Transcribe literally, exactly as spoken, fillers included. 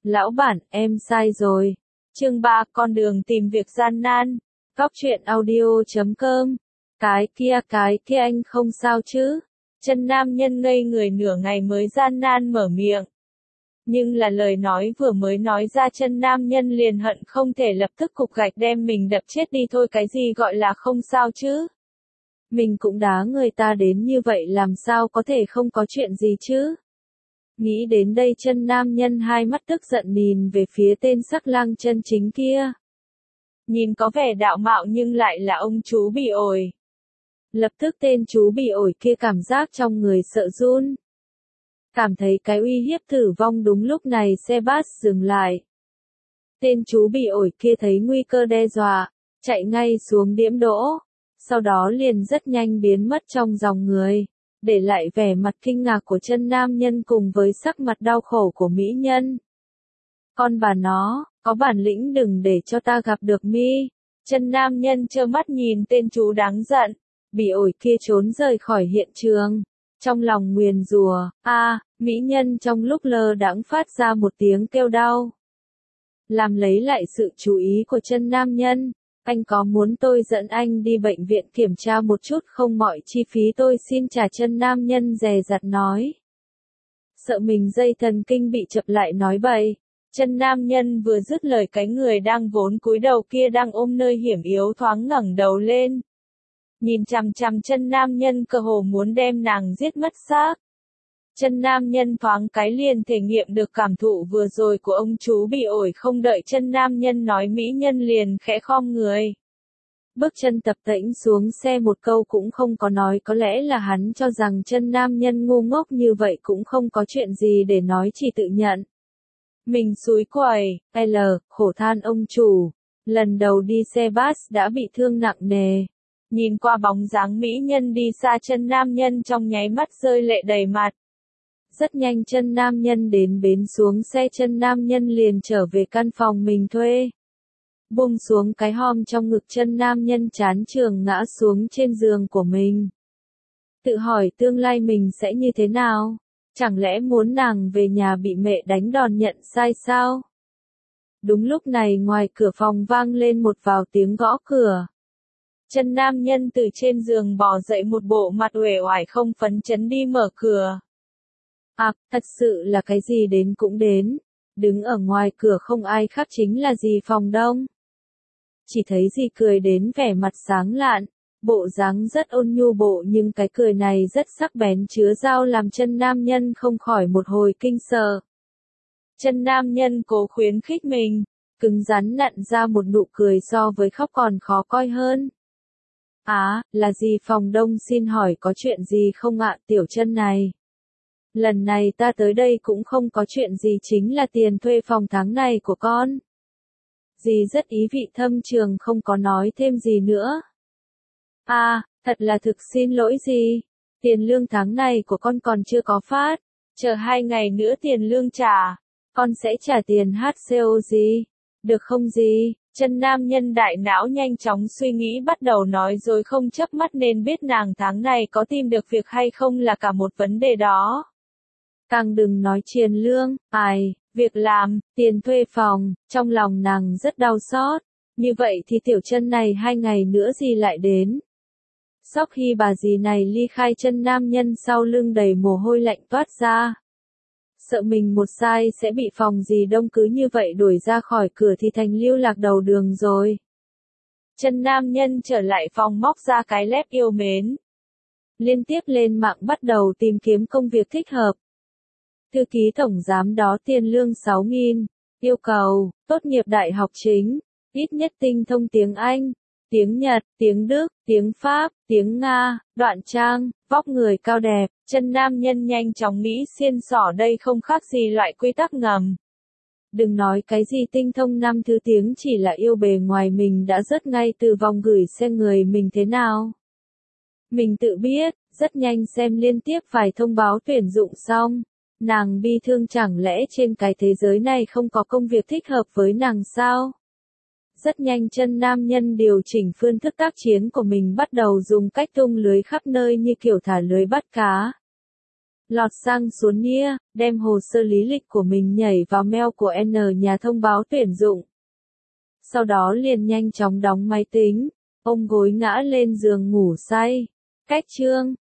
Lão bản, em sai rồi. Chương ba, con đường tìm việc gian nan. Góc truyện audio chấm com. Cái kia, cái kia anh không sao chứ? Chân nam nhân ngây người nửa ngày mới gian nan mở miệng. Nhưng là lời nói vừa mới nói ra, chân nam nhân liền hận không thể lập tức cục gạch đem mình đập chết đi thôi. Cái gì gọi là không sao chứ? Mình cũng đá người ta đến như vậy, làm sao có thể không có chuyện gì chứ? Nghĩ đến đây, chân nam nhân hai mắt tức giận nhìn về phía tên sắc lang chân chính kia. Nhìn có vẻ đạo mạo nhưng lại là ông chú bị ổi. Lập tức tên chú bị ổi kia cảm giác trong người sợ run. Cảm thấy cái uy hiếp tử vong. Đúng lúc này xe bus dừng lại. Tên chú bị ổi kia thấy nguy cơ đe dọa, chạy ngay xuống điểm đỗ. Sau đó liền rất nhanh biến mất trong dòng người, để lại vẻ mặt kinh ngạc của chân nam nhân cùng với sắc mặt đau khổ của mỹ nhân. Con bà nó, có bản lĩnh đừng để cho ta gặp được mi. Chân nam nhân trơ mắt nhìn tên chú đáng giận, bị ổi kia trốn rời khỏi hiện trường. Trong lòng nguyền rủa, a, mỹ nhân trong lúc lơ đãng phát ra một tiếng kêu đau. Làm lấy lại sự chú ý của chân nam nhân. Anh có muốn tôi dẫn anh đi bệnh viện kiểm tra một chút không? Mọi chi phí tôi xin trả. Chân nam nhân dè dặt nói. Sợ mình dây thần kinh bị chập lại nói bậy. Chân nam nhân vừa dứt lời, cái người đang vốn cúi đầu kia đang ôm nơi hiểm yếu thoáng ngẩng đầu lên. Nhìn chằm chằm chân nam nhân, cơ hồ muốn đem nàng giết mất xác. Chân nam nhân thoáng cái liền thể nghiệm được cảm thụ vừa rồi của ông chú bị ổi. Không đợi chân nam nhân nói, mỹ nhân liền khẽ khom người. Bước chân tập tễnh xuống xe, một câu cũng không có nói. Có lẽ là hắn cho rằng chân nam nhân ngu ngốc như vậy cũng không có chuyện gì để nói, chỉ tự nhận. Mình xúi quẩy, L, khổ than ông chủ. Lần đầu đi xe bus đã bị thương nặng nề. Nhìn qua bóng dáng mỹ nhân đi xa, chân nam nhân trong nháy mắt rơi lệ đầy mặt. Rất nhanh chân nam nhân đến bến xuống xe, chân nam nhân liền trở về căn phòng mình thuê. Buông xuống cái hòm trong ngực, chân nam nhân chán chường ngã xuống trên giường của mình. Tự hỏi tương lai mình sẽ như thế nào? Chẳng lẽ muốn nàng về nhà bị mẹ đánh đòn nhận sai sao? Đúng lúc này ngoài cửa phòng vang lên một vào tiếng gõ cửa. Chân nam nhân từ trên giường bò dậy, một bộ mặt uể oải không phấn chấn đi mở cửa. À, thật sự là cái gì đến cũng đến. Đứng ở ngoài cửa không ai khác chính là dì Phòng Đông. Chỉ thấy dì cười đến vẻ mặt sáng lạn, bộ dáng rất ôn nhu bộ, nhưng cái cười này rất sắc bén chứa dao, làm chân nam nhân không khỏi một hồi kinh sợ. Chân nam nhân cố khuyến khích mình, cứng rắn nặn ra một nụ cười so với khóc còn khó coi hơn. Á, à, là dì Phòng Đông, xin hỏi có chuyện gì không ạ? Tiểu chân này. Lần này ta tới đây cũng không có chuyện gì, chính là tiền thuê phòng tháng này của con. Dì rất ý vị thâm trường, không có nói thêm gì nữa. À, thật là thực xin lỗi dì. Tiền lương tháng này của con còn chưa có phát. Chờ hai ngày nữa tiền lương trả. Con sẽ trả tiền hát xê o dì. Được không dì? Chân nam nhân đại não nhanh chóng suy nghĩ, bắt đầu nói dối không chớp mắt, nên biết nàng tháng này có tìm được việc hay không là cả một vấn đề đó. Càng đừng nói tiền lương, ai, việc làm, tiền thuê phòng, trong lòng nàng rất đau xót. Như vậy thì tiểu chân này hai ngày nữa gì lại đến. Sau khi bà dì này ly khai, chân nam nhân sau lưng đầy mồ hôi lạnh toát ra. Sợ mình một sai sẽ bị Phòng dì Đông cứ như vậy đuổi ra khỏi cửa thì thành lưu lạc đầu đường rồi. Chân nam nhân trở lại phòng, móc ra cái lép yêu mến. Liên tiếp lên mạng bắt đầu tìm kiếm công việc thích hợp. Thư ký tổng giám đó, tiền lương sáu nghìn, yêu cầu, tốt nghiệp đại học chính, ít nhất tinh thông tiếng Anh, tiếng Nhật, tiếng Đức, tiếng Pháp, tiếng Nga, đoạn trang, vóc người cao đẹp. Chân nam nhân nhanh chóng nghĩ xiên xỏ, đây không khác gì loại quy tắc ngầm. Đừng nói cái gì tinh thông năm thứ tiếng, chỉ là yêu bề ngoài mình đã rớt ngay từ vòng gửi xe người mình thế nào. Mình tự biết, rất nhanh xem liên tiếp vài thông báo tuyển dụng xong. Nàng bi thương, chẳng lẽ trên cái thế giới này không có công việc thích hợp với nàng sao? Rất nhanh chân nam nhân điều chỉnh phương thức tác chiến của mình, bắt đầu dùng cách tung lưới khắp nơi như kiểu thả lưới bắt cá. lọt sang số nia, đem hồ sơ lý lịch của mình nhảy vào mail của N nhà thông báo tuyển dụng. Sau đó liền nhanh chóng đóng máy tính, ôm gối ngã lên giường ngủ say. Cách chương